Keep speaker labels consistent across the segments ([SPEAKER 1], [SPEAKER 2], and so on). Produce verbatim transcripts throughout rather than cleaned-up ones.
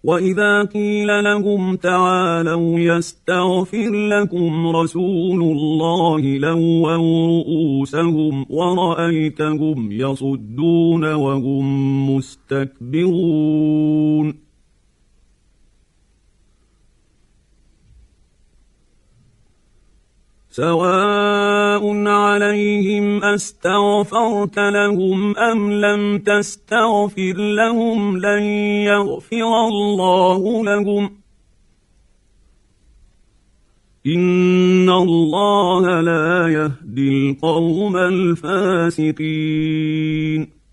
[SPEAKER 1] وإذا قيل لهم تعالوا يستغفر لكم رسول الله لووا رؤوسهم ورأيتهم يصدون وهم مستكبرون سواء عليهم أستغفرت لهم أم لم تستغفر لهم لن يغفر الله لهم إن الله لا يهدي القوم الفاسقين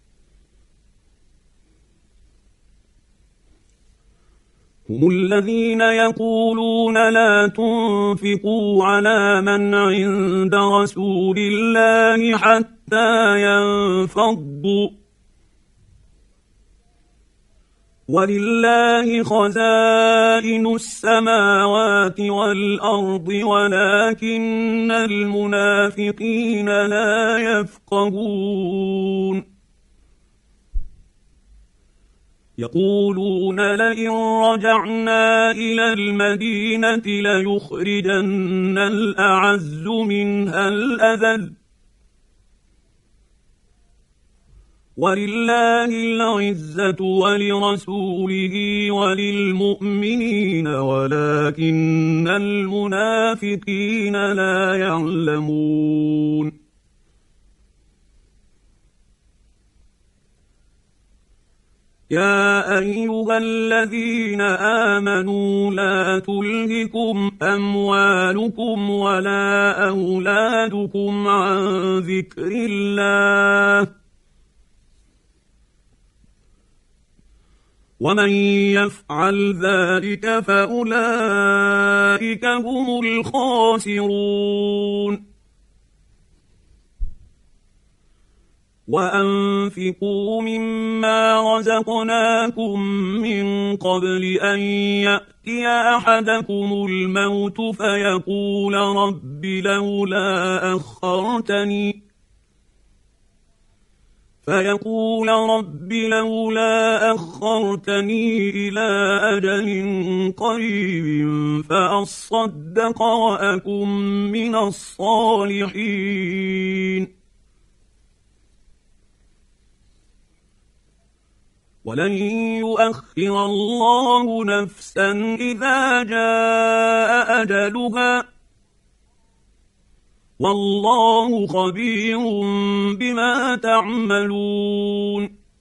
[SPEAKER 1] هم الذين يقولون لا تنفقوا على من عند رسول الله حتى ينفضوا ولله خزائن السماوات والأرض ولكن المنافقين لا يفقهون يقولون لئن رجعنا إلى المدينة ليخرجن الأعز منها الأذل ولله العزة ولرسوله وللمؤمنين ولكن المنافقين لا يعلمون يا أيها الذين آمنوا لا تلهكم أموالكم ولا أولادكم عن ذكر الله ومن يفعل ذلك فأولئك هم الخاسرون وأنفقوا مما رزقناكم من قبل أن يأتي أحدكم الموت فيقول رب لولا أخرتني فيقول رب لولا أخرتني إلى أجل قريب فأصدق وأكن من الصالحين ولن يؤخر الله نفسا إذا جاء أجلها والله خبير بما تعملون